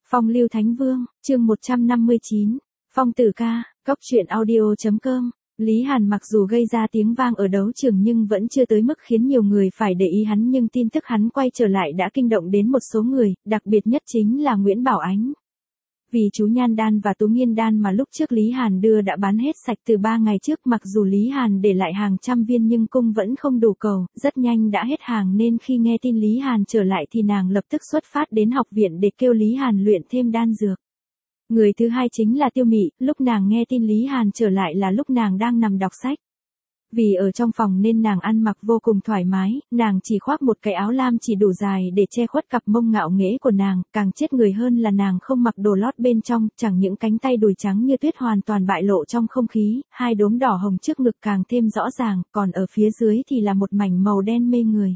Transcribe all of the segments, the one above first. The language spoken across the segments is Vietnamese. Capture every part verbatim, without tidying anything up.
Phong lưu Thánh Vương, chương một trăm năm mươi chín, Phong tử ca, cốc truyện audio chấm com. Lý Hàn mặc dù gây ra tiếng vang ở đấu trường nhưng vẫn chưa tới mức khiến nhiều người phải để ý hắn, nhưng tin tức hắn quay trở lại đã kinh động đến một số người, đặc biệt nhất chính là Nguyễn Bảo Ánh. Vì chú Nhan Đan và Tú Nghiên Đan mà lúc trước Lý Hàn đưa đã bán hết sạch từ ba ngày trước, mặc dù Lý Hàn để lại hàng trăm viên nhưng cung vẫn không đủ cầu, rất nhanh đã hết hàng nên khi nghe tin Lý Hàn trở lại thì nàng lập tức xuất phát đến học viện để kêu Lý Hàn luyện thêm đan dược. Người thứ hai chính là Tiêu Mị, lúc nàng nghe tin Lý Hàn trở lại là lúc nàng đang nằm đọc sách. Vì ở trong phòng nên nàng ăn mặc vô cùng thoải mái, nàng chỉ khoác một cái áo lam chỉ đủ dài để che khuất cặp mông ngạo nghễ của nàng, càng chết người hơn là nàng không mặc đồ lót bên trong, chẳng những cánh tay đùi trắng như tuyết hoàn toàn bại lộ trong không khí, hai đốm đỏ hồng trước ngực càng thêm rõ ràng, còn ở phía dưới thì là một mảnh màu đen mê người.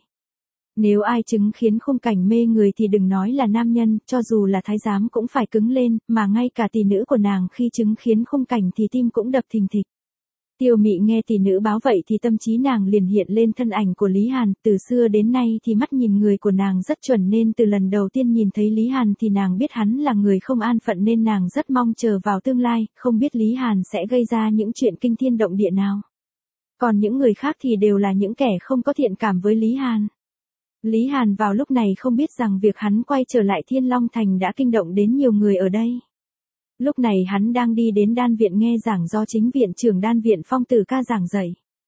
Nếu ai chứng khiến khung cảnh mê người thì đừng nói là nam nhân, cho dù là thái giám cũng phải cứng lên, mà ngay cả tỷ nữ của nàng khi chứng khiến khung cảnh thì tim cũng đập thình thịch. Tiêu Mị nghe tỷ nữ báo vậy thì tâm trí nàng liền hiện lên thân ảnh của Lý Hàn, từ xưa đến nay thì mắt nhìn người của nàng rất chuẩn nên từ lần đầu tiên nhìn thấy Lý Hàn thì nàng biết hắn là người không an phận nên nàng rất mong chờ vào tương lai, không biết Lý Hàn sẽ gây ra những chuyện kinh thiên động địa nào. Còn những người khác thì đều là những kẻ không có thiện cảm với Lý Hàn. Lý Hàn vào lúc này không biết rằng việc hắn quay trở lại Thiên Long Thành đã kinh động đến nhiều người ở đây. Lúc này hắn đang đi đến đan viện nghe giảng do chính viện trưởng đan viện Phong Tử Ca giảng dạy.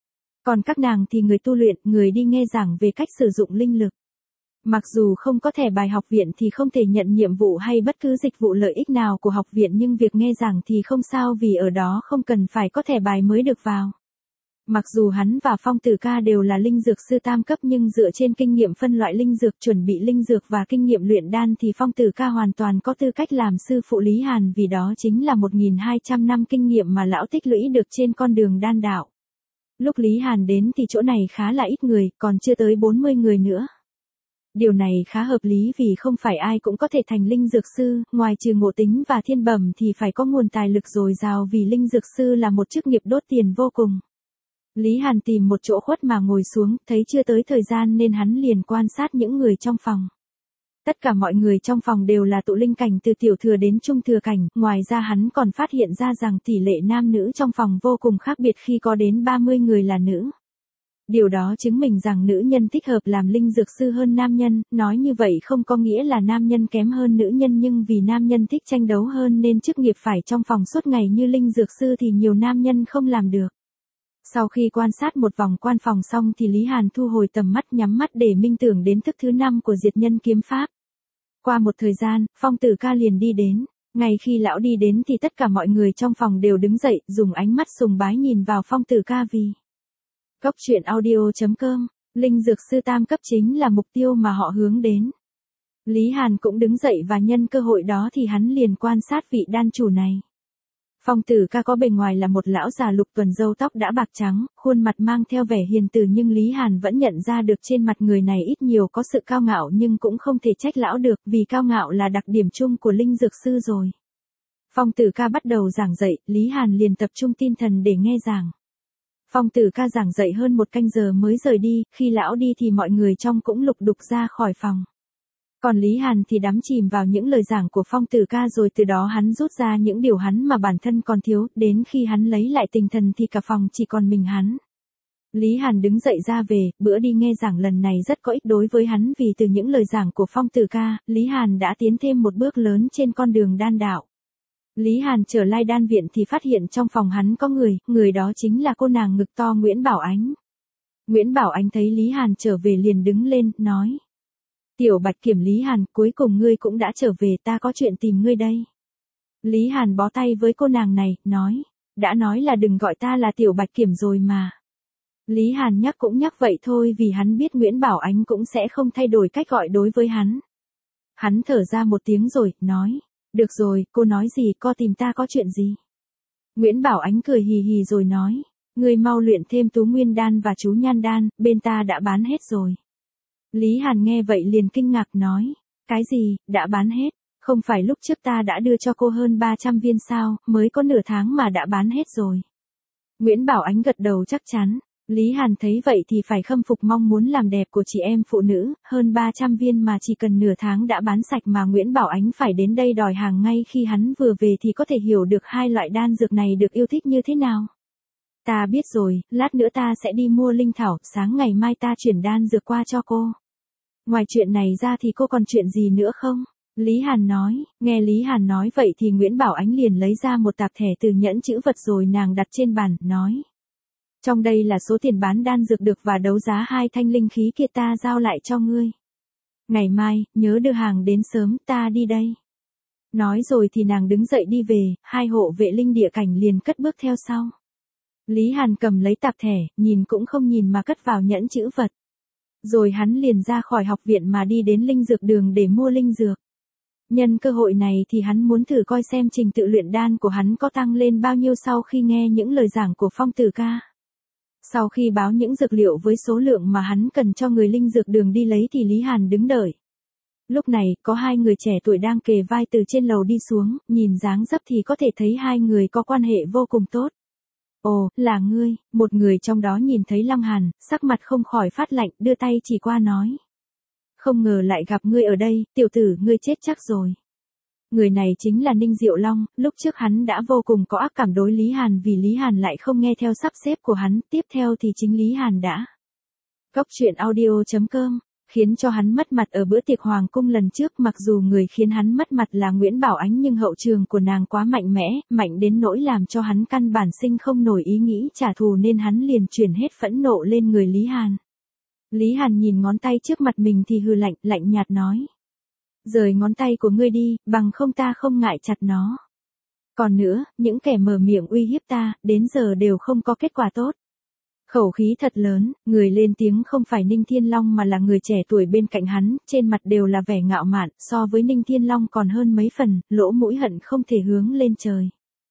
Còn các nàng thì người tu luyện, người đi nghe giảng về cách sử dụng linh lực. Mặc dù không có thẻ bài học viện thì không thể nhận nhiệm vụ hay bất cứ dịch vụ lợi ích nào của học viện, nhưng việc nghe giảng thì không sao vì ở đó không cần phải có thẻ bài mới được vào. Mặc dù hắn và Phong Tử Ca đều là linh dược sư tam cấp nhưng dựa trên kinh nghiệm phân loại linh dược, chuẩn bị linh dược và kinh nghiệm luyện đan thì Phong Tử Ca hoàn toàn có tư cách làm sư phụ Lý Hàn, vì đó chính là một nghìn hai trăm năm kinh nghiệm mà lão tích lũy được trên con đường đan đạo. Lúc Lý Hàn đến thì chỗ này khá là ít người, còn chưa tới bốn mươi người nữa. Điều này khá hợp lý vì không phải ai cũng có thể thành linh dược sư, ngoài trừ ngộ tính và thiên bẩm thì phải có nguồn tài lực dồi dào vì linh dược sư là một chức nghiệp đốt tiền vô cùng. Lý Hàn tìm một chỗ khuất mà ngồi xuống, thấy chưa tới thời gian nên hắn liền quan sát những người trong phòng. Tất cả mọi người trong phòng đều là tụ linh cảnh từ tiểu thừa đến trung thừa cảnh, ngoài ra hắn còn phát hiện ra rằng tỷ lệ nam nữ trong phòng vô cùng khác biệt khi có đến ba mươi người là nữ. Điều đó chứng minh rằng nữ nhân thích hợp làm linh dược sư hơn nam nhân, nói như vậy không có nghĩa là nam nhân kém hơn nữ nhân, nhưng vì nam nhân thích tranh đấu hơn nên chức nghiệp phải trong phòng suốt ngày như linh dược sư thì nhiều nam nhân không làm được. Sau khi quan sát một vòng quan phòng xong thì Lý Hàn thu hồi tầm mắt, nhắm mắt để minh tưởng đến thức thứ năm của diệt nhân kiếm pháp. Qua một thời gian, Phong Tử Ca liền đi đến. Ngay khi lão đi đến thì tất cả mọi người trong phòng đều đứng dậy, dùng ánh mắt sùng bái nhìn vào Phong Tử Ca vì cốc truyện audio chấm com, linh dược sư tam cấp chính là mục tiêu mà họ hướng đến. Lý Hàn cũng đứng dậy và nhân cơ hội đó thì hắn liền quan sát vị đan chủ này. Phong Tử Ca có bề ngoài là một lão già lục tuần, râu tóc đã bạc trắng, khuôn mặt mang theo vẻ hiền từ, nhưng Lý Hàn vẫn nhận ra được trên mặt người này ít nhiều có sự cao ngạo, nhưng cũng không thể trách lão được vì cao ngạo là đặc điểm chung của linh dược sư rồi. Phong Tử Ca bắt đầu giảng dạy, Lý Hàn liền tập trung tinh thần để nghe giảng. Phong Tử Ca giảng dạy hơn một canh giờ mới rời đi, khi lão đi thì mọi người trong cũng lục đục ra khỏi phòng. Còn Lý Hàn thì đắm chìm vào những lời giảng của Phong Tử Ca, rồi từ đó hắn rút ra những điều hắn mà bản thân còn thiếu, đến khi hắn lấy lại tinh thần thì cả phòng chỉ còn mình hắn. Lý Hàn đứng dậy ra về, bữa đi nghe giảng lần này rất có ích đối với hắn vì từ những lời giảng của Phong Tử Ca, Lý Hàn đã tiến thêm một bước lớn trên con đường đan đạo. Lý Hàn trở lại đan viện thì phát hiện trong phòng hắn có người, người đó chính là cô nàng ngực to Nguyễn Bảo Ánh. Nguyễn Bảo Ánh thấy Lý Hàn trở về liền đứng lên, nói: Tiểu Bạch Kiểm, Lý Hàn, cuối cùng ngươi cũng đã trở về, ta có chuyện tìm ngươi đây. Lý Hàn bó tay với cô nàng này, nói: Đã nói là đừng gọi ta là Tiểu Bạch Kiểm rồi mà. Lý Hàn nhắc cũng nhắc vậy thôi vì hắn biết Nguyễn Bảo Ánh cũng sẽ không thay đổi cách gọi đối với hắn. Hắn thở ra một tiếng rồi, nói: Được rồi, cô nói gì, cô tìm ta có chuyện gì? Nguyễn Bảo Ánh cười hì hì rồi nói: Ngươi mau luyện thêm Tú Nguyên Đan và chú Nhan Đan, bên ta đã bán hết rồi. Lý Hàn nghe vậy liền kinh ngạc nói: Cái gì, đã bán hết? Không phải lúc trước ta đã đưa cho cô hơn ba trăm viên sao, mới có nửa tháng mà đã bán hết rồi. Nguyễn Bảo Ánh gật đầu chắc chắn: Lý Hàn thấy vậy thì phải khâm phục mong muốn làm đẹp của chị em phụ nữ, hơn ba trăm viên mà chỉ cần nửa tháng đã bán sạch mà Nguyễn Bảo Ánh phải đến đây đòi hàng ngay khi hắn vừa về thì có thể hiểu được hai loại đan dược này được yêu thích như thế nào. Ta biết rồi, lát nữa ta sẽ đi mua linh thảo, sáng ngày mai ta chuyển đan dược qua cho cô. Ngoài chuyện này ra thì cô còn chuyện gì nữa không? Lý Hàn nói, nghe Lý Hàn nói vậy thì Nguyễn Bảo Ánh liền lấy ra một tạp thẻ từ nhẫn chữ vật rồi nàng đặt trên bàn, nói. Trong đây là số tiền bán đan dược được và đấu giá hai thanh linh khí kia ta giao lại cho ngươi. Ngày mai, nhớ đưa hàng đến sớm, ta đi đây. Nói rồi thì nàng đứng dậy đi về, hai hộ vệ linh địa cảnh liền cất bước theo sau. Lý Hàn cầm lấy tạp thẻ, nhìn cũng không nhìn mà cất vào nhẫn chữ vật. Rồi hắn liền ra khỏi học viện mà đi đến linh dược đường để mua linh dược. Nhân cơ hội này thì hắn muốn thử coi xem trình tự luyện đan của hắn có tăng lên bao nhiêu sau khi nghe những lời giảng của Phong Tử Ca. Sau khi báo những dược liệu với số lượng mà hắn cần cho người linh dược đường đi lấy thì Lý Hàn đứng đợi. Lúc này, có hai người trẻ tuổi đang kề vai từ trên lầu đi xuống, nhìn dáng dấp thì có thể thấy hai người có quan hệ vô cùng tốt. Ồ, là ngươi, một người trong đó nhìn thấy Long Hàn, sắc mặt không khỏi phát lạnh, đưa tay chỉ qua nói. Không ngờ lại gặp ngươi ở đây, tiểu tử, ngươi chết chắc rồi. Người này chính là Ninh Diệu Long, lúc trước hắn đã vô cùng có ác cảm đối Lý Hàn vì Lý Hàn lại không nghe theo sắp xếp của hắn, tiếp theo thì chính Lý Hàn đã. Góc truyện audio chấm com, khiến cho hắn mất mặt ở bữa tiệc hoàng cung lần trước, mặc dù người khiến hắn mất mặt là Nguyễn Bảo Ánh nhưng hậu trường của nàng quá mạnh mẽ, mạnh đến nỗi làm cho hắn căn bản sinh không nổi ý nghĩ trả thù nên hắn liền chuyển hết phẫn nộ lên người Lý Hàn. Lý Hàn nhìn ngón tay trước mặt mình thì hừ lạnh, lạnh nhạt nói. Rời ngón tay của ngươi đi, bằng không ta không ngại chặt nó. Còn nữa, những kẻ mở miệng uy hiếp ta, đến giờ đều không có kết quả tốt. Khẩu khí thật lớn, người lên tiếng không phải Ninh Thiên Long mà là người trẻ tuổi bên cạnh hắn, trên mặt đều là vẻ ngạo mạn, so với Ninh Thiên Long còn hơn mấy phần, lỗ mũi hận không thể hướng lên trời.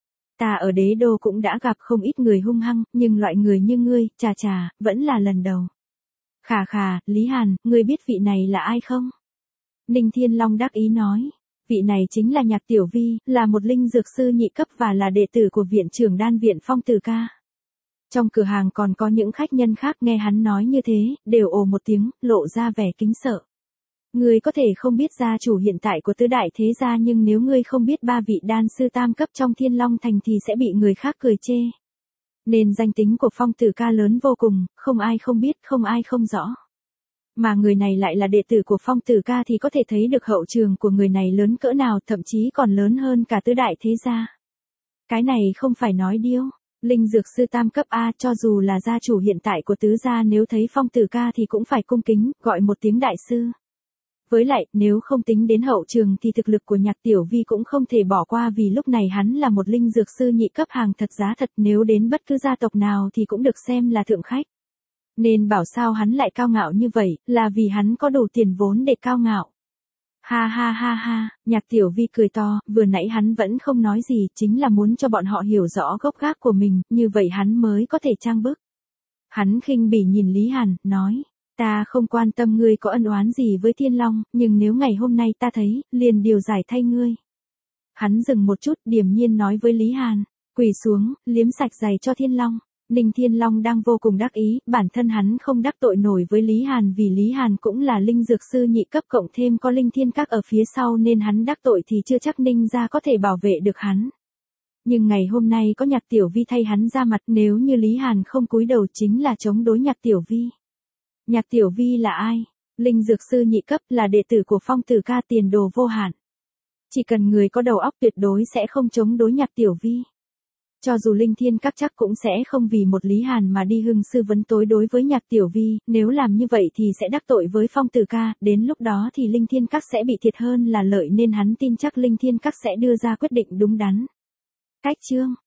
Ta ở đế đô cũng đã gặp không ít người hung hăng, nhưng loại người như ngươi, chà chà, vẫn là lần đầu. Khà khà, Lý Hàn, ngươi biết vị này là ai không? Ninh Thiên Long đắc ý nói, vị này chính là Nhạc Tiểu Vi, là một linh dược sư nhị cấp và là đệ tử của viện trưởng đan viện Phong Tử Ca. Trong cửa hàng còn có những khách nhân khác nghe hắn nói như thế, đều ồ một tiếng, lộ ra vẻ kính sợ. Ngươi có thể không biết gia chủ hiện tại của tứ đại thế gia nhưng nếu ngươi không biết ba vị đan sư tam cấp trong Thiên Long Thành thì sẽ bị người khác cười chê. Nên danh tính của Phong Tử Ca lớn vô cùng, không ai không biết, không ai không rõ. Mà người này lại là đệ tử của Phong Tử Ca thì có thể thấy được hậu trường của người này lớn cỡ nào, thậm chí còn lớn hơn cả tứ đại thế gia. Cái này không phải nói điêu. Linh dược sư tam cấp A cho dù là gia chủ hiện tại của tứ gia nếu thấy Phong Tử Ca thì cũng phải cung kính, gọi một tiếng đại sư. Với lại, nếu không tính đến hậu trường thì thực lực của Nhạc Tiểu Vi cũng không thể bỏ qua vì lúc này hắn là một linh dược sư nhị cấp hàng thật giá thật, nếu đến bất cứ gia tộc nào thì cũng được xem là thượng khách. Nên bảo sao hắn lại cao ngạo như vậy, là vì hắn có đủ tiền vốn để cao ngạo. Ha ha ha ha, Nhạc Tiểu Vi cười to, vừa nãy hắn vẫn không nói gì, chính là muốn cho bọn họ hiểu rõ gốc gác của mình, như vậy hắn mới có thể trang bức. Hắn khinh bỉ nhìn Lý Hàn, nói, ta không quan tâm ngươi có ân oán gì với Thiên Long, nhưng nếu ngày hôm nay ta thấy, liền điều giải thay ngươi. Hắn dừng một chút, điềm nhiên nói với Lý Hàn, quỳ xuống, liếm sạch giày cho Thiên Long. Ninh Thiên Long đang vô cùng đắc ý, bản thân hắn không đắc tội nổi với Lý Hàn vì Lý Hàn cũng là linh dược sư nhị cấp cộng thêm có linh thiên các ở phía sau nên hắn đắc tội thì chưa chắc Ninh gia có thể bảo vệ được hắn. Nhưng ngày hôm nay có Nhạc Tiểu Vi thay hắn ra mặt, nếu như Lý Hàn không cúi đầu chính là chống đối Nhạc Tiểu Vi. Nhạc Tiểu Vi là ai? Linh dược sư nhị cấp, là đệ tử của Phong Tử Ca, tiền đồ vô hạn. Chỉ cần người có đầu óc tuyệt đối sẽ không chống đối Nhạc Tiểu Vi. Cho dù linh thiên các chắc cũng sẽ không vì một Lý Hàn mà đi hưng sư vấn tối đối với Nhạc Tiểu Vi, nếu làm như vậy thì sẽ đắc tội với Phong Tử Ca, đến lúc đó thì linh thiên các sẽ bị thiệt hơn là lợi nên hắn tin chắc linh thiên các sẽ đưa ra quyết định đúng đắn. Cách chương